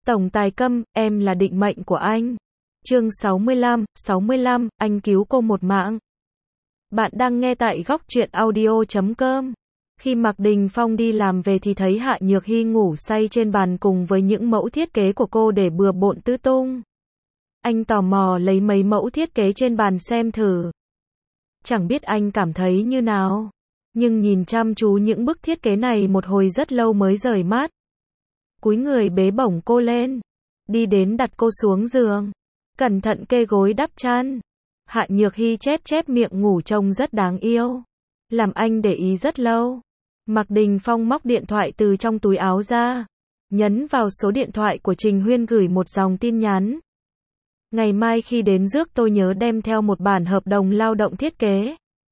Tổng tài Câm, em là định mệnh của anh. Chương 65, anh cứu cô một mạng. Bạn đang nghe tại góc truyện audio.com. Khi Mạc Đình Phong đi làm về thì thấy Hạ Nhược Hy ngủ say trên bàn cùng với những mẫu thiết kế của cô để bừa bộn tứ tung. Anh tò mò lấy mấy mẫu thiết kế trên bàn xem thử. Chẳng biết anh cảm thấy như nào, nhưng nhìn chăm chú những bức thiết kế này một hồi rất lâu mới rời mắt. Cúi người bế bổng cô lên, đi đến đặt cô xuống giường, cẩn thận kê gối đắp chăn. Hạ Nhược Hy chép chép miệng ngủ trông rất đáng yêu, làm anh để ý rất lâu. Mạc Đình Phong móc điện thoại từ trong túi áo ra, nhấn vào số điện thoại của Trình Huyên gửi một dòng tin nhắn. Ngày mai khi đến rước tôi nhớ đem theo một bản hợp đồng lao động thiết kế.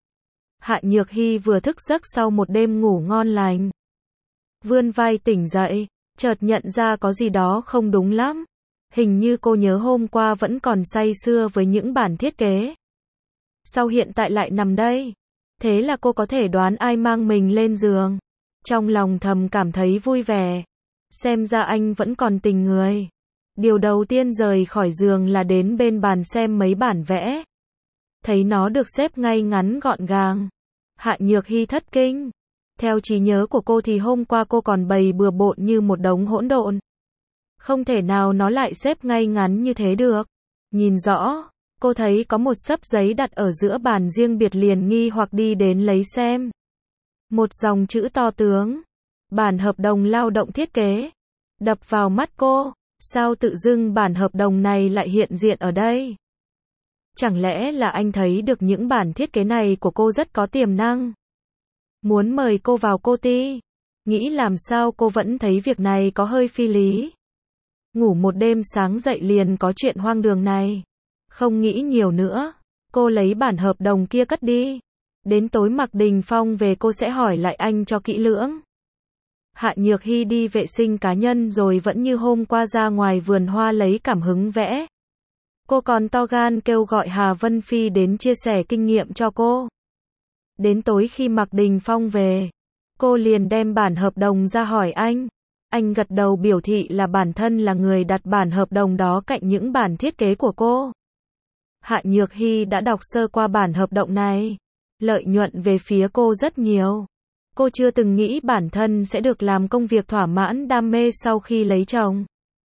Hạ Nhược Hy vừa thức giấc sau một đêm ngủ ngon lành, vươn vai tỉnh dậy, chợt nhận ra có gì đó không đúng lắm. Hình như cô nhớ hôm qua vẫn còn say sưa với những bản thiết kế. Sao hiện tại lại nằm đây? Thế là cô có thể đoán ai mang mình lên giường. Trong lòng thầm cảm thấy vui vẻ. Xem ra anh vẫn còn tình người. Điều đầu tiên rời khỏi giường là đến bên bàn xem mấy bản vẽ. Thấy nó được xếp ngay ngắn gọn gàng, Hạ Nhược Hy thất kinh. Theo trí nhớ của cô thì hôm qua cô còn bày bừa bộn như một đống hỗn độn. Không thể nào nó lại xếp ngay ngắn như thế được. Nhìn rõ, cô thấy có một xấp giấy đặt ở giữa bàn riêng biệt, liền nghi hoặc đi đến lấy xem. Một dòng chữ to tướng, bản hợp đồng lao động thiết kế, đập vào mắt cô. Sao tự dưng bản hợp đồng này lại hiện diện ở đây? Chẳng lẽ là anh thấy được những bản thiết kế này của cô rất có tiềm năng, muốn mời cô vào cô ty? Nghĩ làm sao cô vẫn thấy việc này có hơi phi lý. Ngủ một đêm sáng dậy liền có chuyện hoang đường này. Không nghĩ nhiều nữa, cô lấy bản hợp đồng kia cất đi. Đến tối Mạc Đình Phong về cô sẽ hỏi lại anh cho kỹ lưỡng. Hạ Nhược Hy đi vệ sinh cá nhân rồi vẫn như hôm qua ra ngoài vườn hoa lấy cảm hứng vẽ. Cô còn to gan kêu gọi Hà Vân Phi đến chia sẻ kinh nghiệm cho cô. Đến tối khi Mạc Đình Phong về, cô liền đem bản hợp đồng ra hỏi anh. Anh gật đầu biểu thị là bản thân là người đặt bản hợp đồng đó cạnh những bản thiết kế của cô. Hạ Nhược Hy đã đọc sơ qua bản hợp đồng này. Lợi nhuận về phía cô rất nhiều. Cô chưa từng nghĩ bản thân sẽ được làm công việc thỏa mãn đam mê sau khi lấy chồng.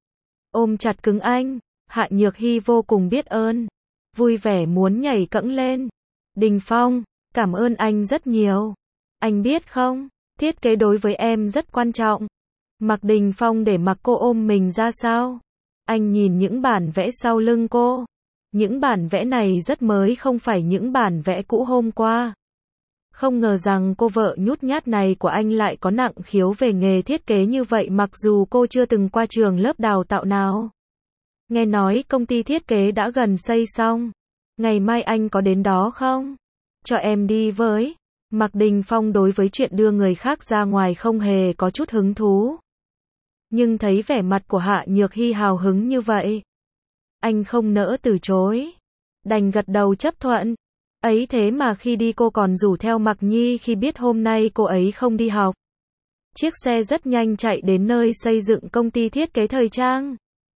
Ôm chặt cứng anh, Hạ Nhược Hy vô cùng biết ơn, vui vẻ muốn nhảy cẫng lên. Đình Phong, cảm ơn anh rất nhiều. Anh biết không, thiết kế đối với em rất quan trọng. Mạc Đình Phong để mặc cô ôm mình ra sao? Anh nhìn những bản vẽ sau lưng cô. Những bản vẽ này rất mới, không phải những bản vẽ cũ hôm qua. Không ngờ rằng cô vợ nhút nhát này của anh lại có nặng khiếu về nghề thiết kế như vậy, mặc dù cô chưa từng qua trường lớp đào tạo nào. Nghe nói công ty thiết kế đã gần xây xong. Ngày mai anh có đến đó không? Cho em đi với. Mạc Đình Phong đối với chuyện đưa người khác ra ngoài không hề có chút hứng thú. Nhưng thấy vẻ mặt của Hạ Nhược Hy hào hứng như vậy, anh không nỡ từ chối, đành gật đầu chấp thuận. Ấy thế mà khi đi cô còn rủ theo Mạc Nhi khi biết hôm nay cô ấy không đi học. Chiếc xe rất nhanh chạy đến nơi xây dựng công ty thiết kế thời trang.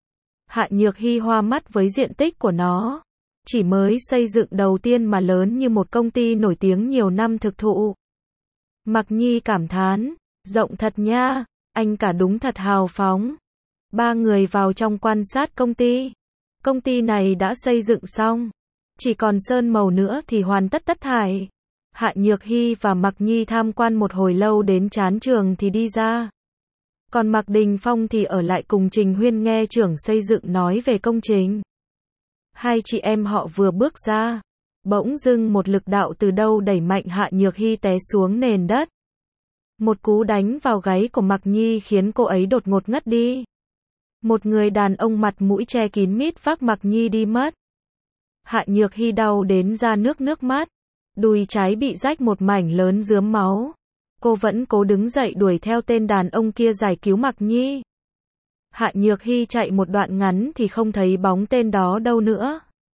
Hạ Nhược Hy hoa mắt với diện tích của nó. Chỉ mới xây dựng đầu tiên mà lớn như một công ty nổi tiếng nhiều năm thực thụ. Mạc Nhi cảm thán, rộng thật nha, anh cả đúng thật hào phóng. Ba người vào trong quan sát công ty. Công ty này đã xây dựng xong, chỉ còn sơn màu nữa thì hoàn tất tất thảy. Hạ Nhược Hy và Mạc Nhi tham quan một hồi lâu đến chán trường thì đi ra. Còn Mạc Đình Phong thì ở lại cùng Trình Huyên nghe trưởng xây dựng nói về công trình. Hai chị em họ vừa bước ra, bỗng dưng một lực đạo từ đâu đẩy mạnh Hạ Nhược Hy té xuống nền đất. Một cú đánh vào gáy của Mạc Nhi khiến cô ấy đột ngột ngất đi. Một người đàn ông mặt mũi che kín mít vác Mạc Nhi đi mất. Hạ Nhược Hy đau đến ra nước mắt. Đùi trái bị rách một mảnh lớn rướm máu. Cô vẫn cố đứng dậy đuổi theo tên đàn ông kia giải cứu Mạc Nhi. Hạ Nhược Hy chạy một đoạn ngắn thì không thấy bóng tên đó đâu nữa.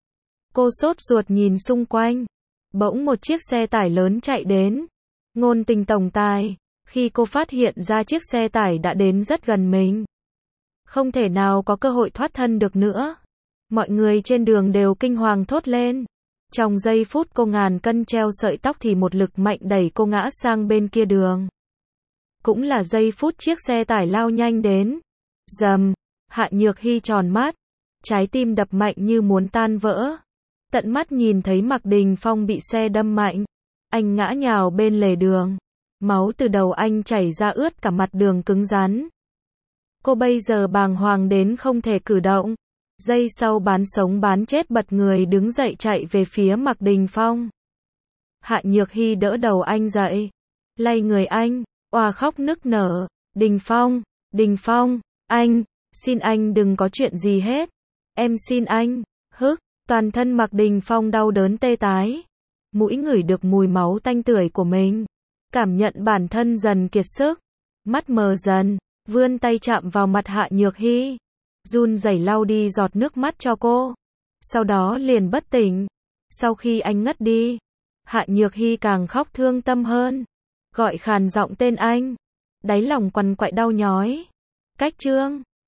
Cô sốt ruột nhìn xung quanh. Bỗng một chiếc xe tải lớn chạy đến. Ngôn Tình tổng tài. Khi cô phát hiện ra chiếc xe tải đã đến rất gần mình, Không thể nào có cơ hội thoát thân được nữa. Mọi người trên đường đều kinh hoàng thốt lên. Trong giây phút cô ngàn cân treo sợi tóc thì một lực mạnh đẩy cô ngã sang bên kia đường. Cũng là giây phút chiếc xe tải lao nhanh đến. Rầm, Hạ Nhược Hy tròn mắt, trái tim đập mạnh như muốn tan vỡ. Tận mắt nhìn thấy Mạc Đình Phong bị xe đâm mạnh. Anh ngã nhào bên lề đường. Máu từ đầu anh chảy ra ướt cả mặt đường cứng rắn. Cô bây giờ bàng hoàng đến không thể cử động. Giây sau bán sống bán chết bật người đứng dậy chạy về phía Mạc Đình Phong. Hạ Nhược Hy đỡ đầu anh dậy, lay người anh, oà khóc nức nở. Đình Phong, anh, xin anh đừng có chuyện gì hết. Em xin anh, toàn thân Mạc Đình Phong đau đớn tê tái. Mũi ngửi được mùi máu tanh tưởi của mình. Cảm nhận bản thân dần kiệt sức. Mắt mờ dần, vươn tay chạm vào mặt Hạ Nhược Hy. Run rẩy lau đi giọt nước mắt cho cô. Sau đó liền bất tỉnh. Sau khi anh ngất đi, Hạ Nhược Hy càng khóc thương tâm hơn. Gọi khàn giọng tên anh. Đáy lòng quằn quại đau nhói. Cách Trương.